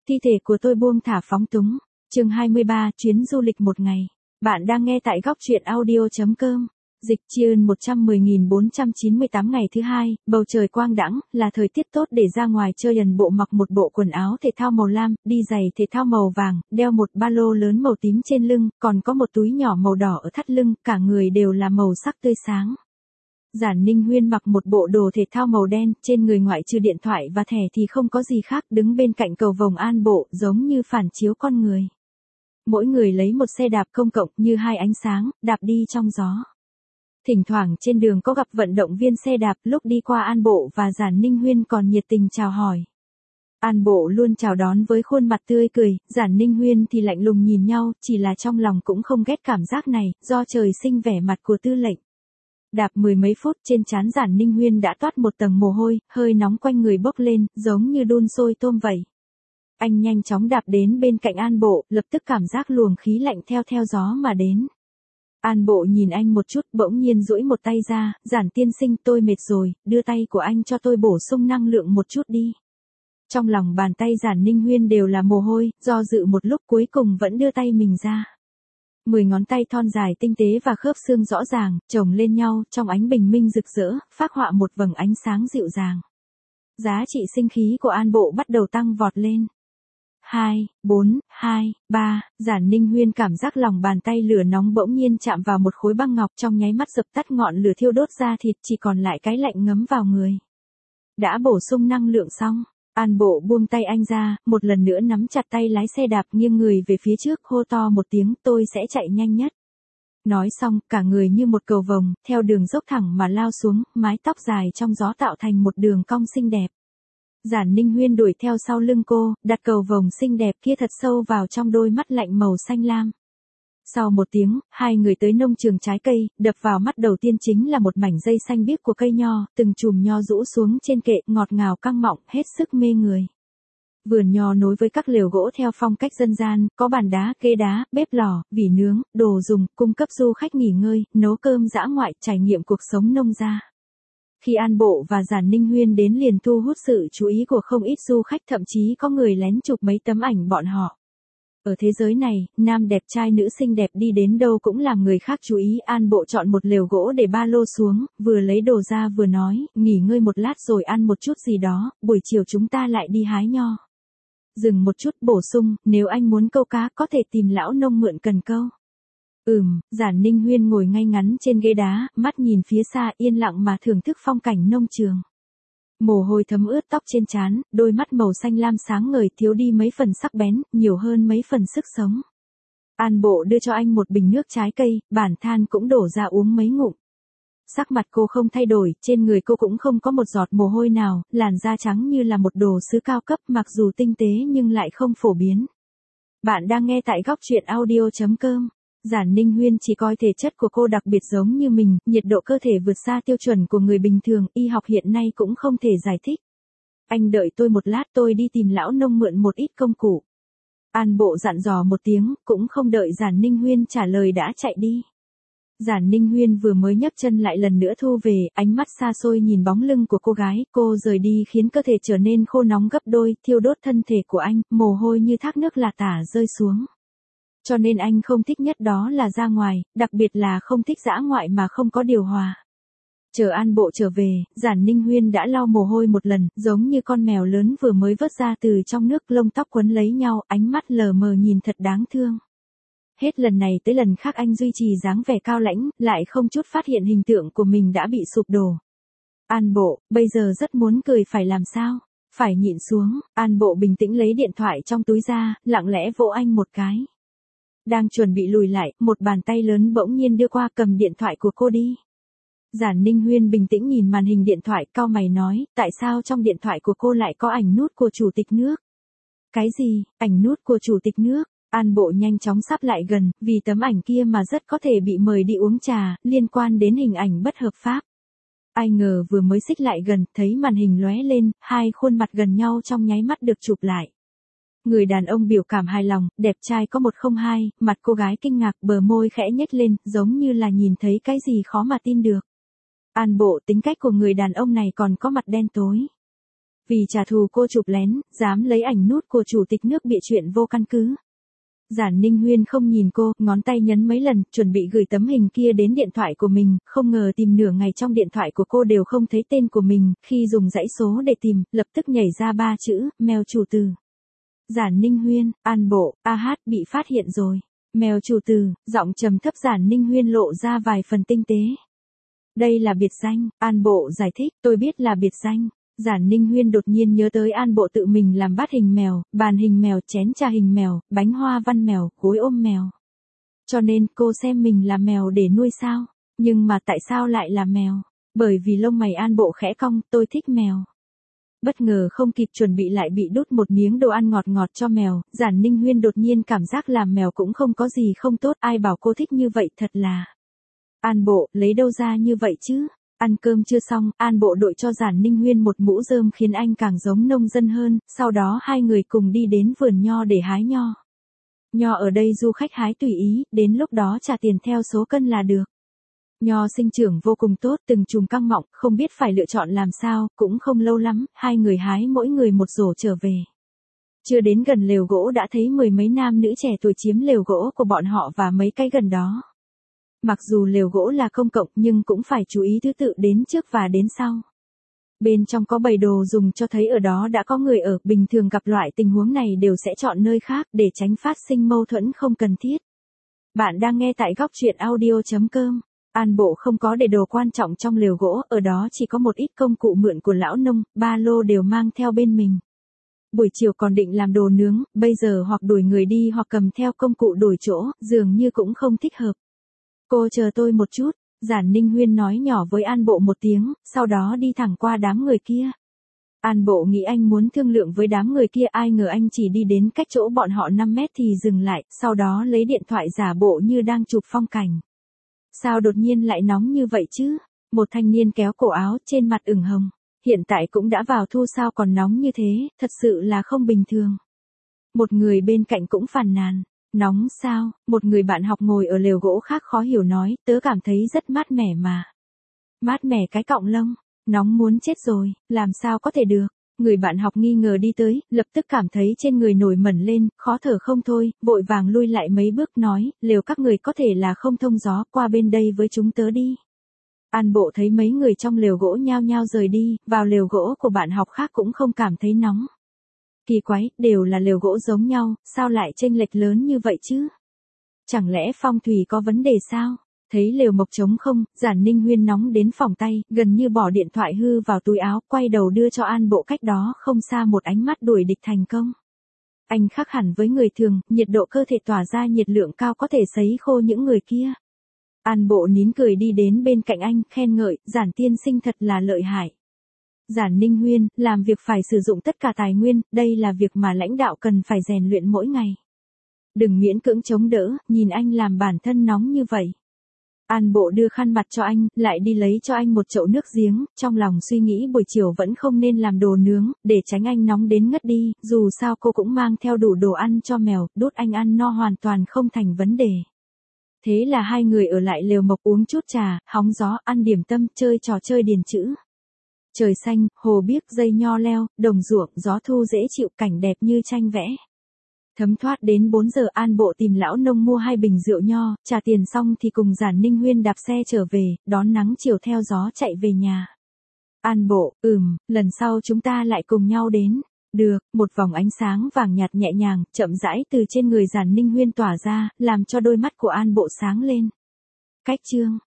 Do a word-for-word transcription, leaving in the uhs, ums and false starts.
Thi thể của tôi buông thả phóng túng. Chương hai mươi ba, chuyến du lịch một ngày. Bạn đang nghe tại góc truyện audio chấm com. Dịch chương một trăm mười nghìn bốn trăm chín mươi tám ngày thứ hai, bầu trời quang đãng, là thời tiết tốt để ra ngoài chơi. Dần bộ mặc một bộ quần áo thể thao màu lam, đi giày thể thao màu vàng, đeo một ba lô lớn màu tím trên lưng, còn có một túi nhỏ màu đỏ ở thắt lưng, cả người đều là màu sắc tươi sáng. Giản Ninh Huyên mặc một bộ đồ thể thao màu đen, trên người ngoại trừ điện thoại và thẻ thì không có gì khác, đứng bên cạnh cầu vồng An Bộ, giống như phản chiếu con người. Mỗi người lấy một xe đạp công cộng như hai ánh sáng, đạp đi trong gió. Thỉnh thoảng trên đường có gặp vận động viên xe đạp, lúc đi qua An Bộ và Giản Ninh Huyên còn nhiệt tình chào hỏi. An Bộ luôn chào đón với khuôn mặt tươi cười, Giản Ninh Huyên thì lạnh lùng nhìn nhau, chỉ là trong lòng cũng không ghét cảm giác này, do trời sinh vẻ mặt của tư lệnh. Đạp mười mấy phút, trên trán Giản Ninh Huyên đã toát một tầng mồ hôi, hơi nóng quanh người bốc lên, giống như đun sôi tôm vậy. Anh nhanh chóng đạp đến bên cạnh An Bộ, lập tức cảm giác luồng khí lạnh theo theo gió mà đến. An Bộ nhìn anh một chút, bỗng nhiên duỗi một tay ra, Giản tiên sinh, tôi mệt rồi, đưa tay của anh cho tôi bổ sung năng lượng một chút đi. Trong lòng bàn tay Giản Ninh Huyên đều là mồ hôi, do dự một lúc cuối cùng vẫn đưa tay mình ra. Mười ngón tay thon dài tinh tế và khớp xương rõ ràng, chồng lên nhau, trong ánh bình minh rực rỡ, phác họa một vầng ánh sáng dịu dàng. Giá trị sinh khí của An Bộ bắt đầu tăng vọt lên. Hai, bốn, hai, ba, Giản Ninh Huyên cảm giác lòng bàn tay lửa nóng bỗng nhiên chạm vào một khối băng ngọc, trong nháy mắt dập tắt ngọn lửa thiêu đốt da thịt, chỉ còn lại cái lạnh ngấm vào người. Đã bổ sung năng lượng xong, An Bộ buông tay anh ra, một lần nữa nắm chặt tay lái xe đạp, nghiêng người về phía trước, hô to một tiếng, tôi sẽ chạy nhanh nhất. Nói xong, cả người như một cầu vồng, theo đường dốc thẳng mà lao xuống, mái tóc dài trong gió tạo thành một đường cong xinh đẹp. Giản Ninh Huyên đuổi theo sau lưng cô, đặt cầu vồng xinh đẹp kia thật sâu vào trong đôi mắt lạnh màu xanh lam. Sau một tiếng, hai người tới nông trường trái cây, đập vào mắt đầu tiên chính là một mảnh dây xanh biếc của cây nho, từng chùm nho rũ xuống trên kệ, ngọt ngào căng mọng, hết sức mê người. Vườn nho nối với các lều gỗ theo phong cách dân gian, có bàn đá, ghế đá, bếp lò, vỉ nướng, đồ dùng, cung cấp du khách nghỉ ngơi, nấu cơm dã ngoại, trải nghiệm cuộc sống nông gia. Khi An Bộ và Giản Ninh Huyên đến liền thu hút sự chú ý của không ít du khách, thậm chí có người lén chụp mấy tấm ảnh bọn họ. Ở thế giới này, nam đẹp trai nữ xinh đẹp đi đến đâu cũng làm người khác chú ý. An Bộ chọn một lều gỗ để ba lô xuống, vừa lấy đồ ra vừa nói, nghỉ ngơi một lát rồi ăn một chút gì đó, buổi chiều chúng ta lại đi hái nho. Dừng một chút bổ sung, nếu anh muốn câu cá có thể tìm lão nông mượn cần câu. Ừm, Giản Ninh Huyên ngồi ngay ngắn trên ghế đá, mắt nhìn phía xa yên lặng mà thưởng thức phong cảnh nông trường. Mồ hôi thấm ướt tóc trên trán, đôi mắt màu xanh lam sáng ngời, thiếu đi mấy phần sắc bén, nhiều hơn mấy phần sức sống. An Bộ đưa cho anh một bình nước trái cây, bản than cũng đổ ra uống mấy ngụm. Sắc mặt cô không thay đổi, trên người cô cũng không có một giọt mồ hôi nào, làn da trắng như là một đồ sứ cao cấp, mặc dù tinh tế nhưng lại không phổ biến. Bạn đang nghe tại góc truyện audio chấm com. Giản Ninh Huyên chỉ coi thể chất của cô đặc biệt giống như mình, nhiệt độ cơ thể vượt xa tiêu chuẩn của người bình thường, y học hiện nay cũng không thể giải thích. Anh đợi tôi một lát, tôi đi tìm lão nông mượn một ít công cụ. An Bộ dặn dò một tiếng, cũng không đợi Giản Ninh Huyên trả lời đã chạy đi. Giản Ninh Huyên vừa mới nhấc chân lại lần nữa thu về, ánh mắt xa xôi nhìn bóng lưng của cô gái, cô rời đi khiến cơ thể trở nên khô nóng gấp đôi, thiêu đốt thân thể của anh, mồ hôi như thác nước lả tả rơi xuống. Cho nên anh không thích nhất đó là ra ngoài, đặc biệt là không thích dã ngoại mà không có điều hòa. Chờ An Bộ trở về, Giản Ninh Huyên đã lau mồ hôi một lần, giống như con mèo lớn vừa mới vớt ra từ trong nước, lông tóc quấn lấy nhau, ánh mắt lờ mờ nhìn thật đáng thương. Hết lần này tới lần khác anh duy trì dáng vẻ cao lãnh, lại không chút phát hiện hình tượng của mình đã bị sụp đổ. An Bộ, bây giờ rất muốn cười phải làm sao? Phải nhịn xuống. An Bộ bình tĩnh lấy điện thoại trong túi ra, lặng lẽ vỗ anh một cái. Đang chuẩn bị lùi lại, một bàn tay lớn bỗng nhiên đưa qua, cầm điện thoại của cô đi. Giản Ninh Huyên bình tĩnh nhìn màn hình điện thoại, cau mày nói, tại sao trong điện thoại của cô lại có ảnh nút của chủ tịch nước? Cái gì, ảnh nút của chủ tịch nước? An Bộ nhanh chóng sắp lại gần, vì tấm ảnh kia mà rất có thể bị mời đi uống trà, liên quan đến hình ảnh bất hợp pháp. Ai ngờ vừa mới xích lại gần, thấy màn hình lóe lên, hai khuôn mặt gần nhau trong nháy mắt được chụp lại. Người đàn ông biểu cảm hài lòng, đẹp trai có một không hai, mặt cô gái kinh ngạc, bờ môi khẽ nhếch lên, giống như là nhìn thấy cái gì khó mà tin được. An Bộ, tính cách của người đàn ông này còn có mặt đen tối. Vì trả thù cô chụp lén, dám lấy ảnh nút của chủ tịch nước bịa chuyện vô căn cứ. Giản Ninh Huyên không nhìn cô, ngón tay nhấn mấy lần, chuẩn bị gửi tấm hình kia đến điện thoại của mình, không ngờ tìm nửa ngày trong điện thoại của cô đều không thấy tên của mình, khi dùng dãy số để tìm, lập tức nhảy ra ba chữ, mail chủ từ. Giản Ninh Huyên, An Bộ, a hát bị phát hiện rồi. Mail chủ từ, giọng trầm thấp Giản Ninh Huyên lộ ra vài phần tinh tế. Đây là biệt danh, An Bộ giải thích, tôi biết là biệt danh. Giản Ninh Huyên đột nhiên nhớ tới An Bộ tự mình làm bát hình mèo, bàn hình mèo, chén trà hình mèo, bánh hoa văn mèo, gối ôm mèo. Cho nên cô xem mình là mèo để nuôi sao? Nhưng mà tại sao lại là mèo? Bởi vì lông mày An Bộ khẽ cong, tôi thích mèo. Bất ngờ không kịp chuẩn bị lại bị đút một miếng đồ ăn ngọt ngọt cho mèo, Giản Ninh Huyên đột nhiên cảm giác làm mèo cũng không có gì không tốt, ai bảo cô thích như vậy thật là. An Bộ, lấy đâu ra như vậy chứ? Ăn cơm chưa xong, An Bộ đội cho Giản Ninh Huyên một mũ rơm khiến anh càng giống nông dân hơn, sau đó hai người cùng đi đến vườn nho để hái nho. Nho ở đây du khách hái tùy ý, đến lúc đó trả tiền theo số cân là được. Nho sinh trưởng vô cùng tốt, từng chùm căng mọng, không biết phải lựa chọn làm sao, cũng không lâu lắm, hai người hái mỗi người một rổ trở về. Chưa đến gần lều gỗ đã thấy mười mấy nam nữ trẻ tuổi chiếm lều gỗ của bọn họ và mấy cái gần đó. Mặc dù lều gỗ là công cộng nhưng cũng phải chú ý thứ tự đến trước và đến sau. Bên trong có bày đồ dùng cho thấy ở đó đã có người ở, bình thường gặp loại tình huống này đều sẽ chọn nơi khác để tránh phát sinh mâu thuẫn không cần thiết. Bạn đang nghe tại góc truyện audio chấm com. An Bộ không có để đồ quan trọng trong lều gỗ, ở đó chỉ có một ít công cụ mượn của lão nông, ba lô đều mang theo bên mình. Buổi chiều còn định làm đồ nướng, bây giờ hoặc đuổi người đi hoặc cầm theo công cụ đổi chỗ, dường như cũng không thích hợp. Cô chờ tôi một chút, Giản Ninh Huyên nói nhỏ với An Bộ một tiếng, sau đó đi thẳng qua đám người kia. An Bộ nghĩ anh muốn thương lượng với đám người kia, ai ngờ anh chỉ đi đến cách chỗ bọn họ năm mét thì dừng lại, sau đó lấy điện thoại giả bộ như đang chụp phong cảnh. Sao đột nhiên lại nóng như vậy chứ? Một thanh niên kéo cổ áo, trên mặt ửng hồng. Hiện tại cũng đã vào thu sao còn nóng như thế, thật sự là không bình thường. Một người bên cạnh cũng phàn nàn. Nóng sao? Một người bạn học ngồi ở lều gỗ khác khó hiểu nói, tớ cảm thấy rất mát mẻ mà. Mát mẻ cái cọng lông, nóng muốn chết rồi, làm sao có thể được. Người bạn học nghi ngờ đi tới, lập tức cảm thấy trên người nổi mẩn lên, khó thở không thôi, vội vàng lui lại mấy bước nói, lều các người có thể là không thông gió, qua bên đây với chúng tớ đi. An Bộ thấy mấy người trong lều gỗ nhao nhao rời đi, vào lều gỗ của bạn học khác cũng không cảm thấy nóng. Kỳ quái, đều là lều gỗ giống nhau, sao lại chênh lệch lớn như vậy chứ? Chẳng lẽ phong thủy có vấn đề sao? Thấy lều mộc trống không, Giản Ninh Huyên nóng đến phỏng tay, gần như bỏ điện thoại hư vào túi áo, quay đầu đưa cho An Bộ cách đó không xa một ánh mắt đuổi địch thành công. Anh khác hẳn với người thường, nhiệt độ cơ thể tỏa ra nhiệt lượng cao có thể sấy khô những người kia. An Bộ nín cười đi đến bên cạnh anh, khen ngợi, Giản tiên sinh thật là lợi hại. Giản Ninh Huyên, làm việc phải sử dụng tất cả tài nguyên, đây là việc mà lãnh đạo cần phải rèn luyện mỗi ngày. Đừng miễn cưỡng chống đỡ, nhìn anh làm bản thân nóng như vậy. An Bộ đưa khăn mặt cho anh, lại đi lấy cho anh một chậu nước giếng, trong lòng suy nghĩ buổi chiều vẫn không nên làm đồ nướng, để tránh anh nóng đến ngất đi, dù sao cô cũng mang theo đủ đồ ăn cho mèo, đốt anh ăn no hoàn toàn không thành vấn đề. Thế là hai người ở lại lều mộc uống chút trà, hóng gió, ăn điểm tâm, chơi trò chơi điền chữ. Trời xanh, hồ biếc, dây nho leo, đồng ruộng, gió thu dễ chịu, cảnh đẹp như tranh vẽ. Thấm thoát đến bốn giờ An Bộ tìm lão nông mua hai bình rượu nho, trả tiền xong thì cùng Giản Ninh Huyên đạp xe trở về, đón nắng chiều theo gió chạy về nhà. An Bộ, ừm, lần sau chúng ta lại cùng nhau đến. Được, một vòng ánh sáng vàng nhạt nhẹ nhàng, chậm rãi từ trên người Giản Ninh Huyên tỏa ra, làm cho đôi mắt của An Bộ sáng lên. Cách chương